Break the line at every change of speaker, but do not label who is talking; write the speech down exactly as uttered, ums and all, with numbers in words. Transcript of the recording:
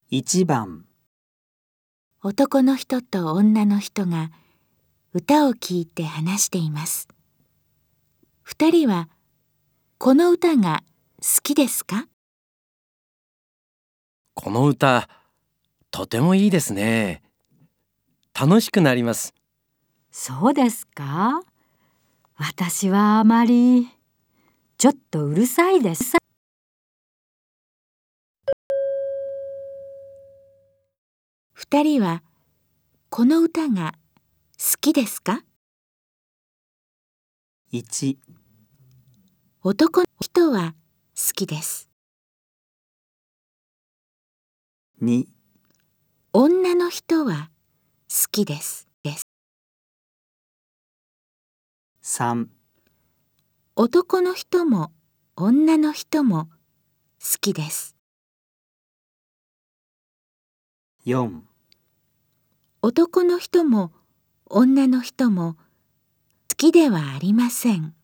いちばん
男の人と女の人が歌を聴いて話しています。二人はこの歌が好きですか？
この歌、とてもいいですね。楽しくなります。
そうですか？私はあまり、ちょっとうるさいです。
二人はこの歌が好きですか？
いち
男の人は好きです。
に
女の人は好きです。です。
さん
男の人も女の人も好きです。
よん
男の人も女の人も好きではありません。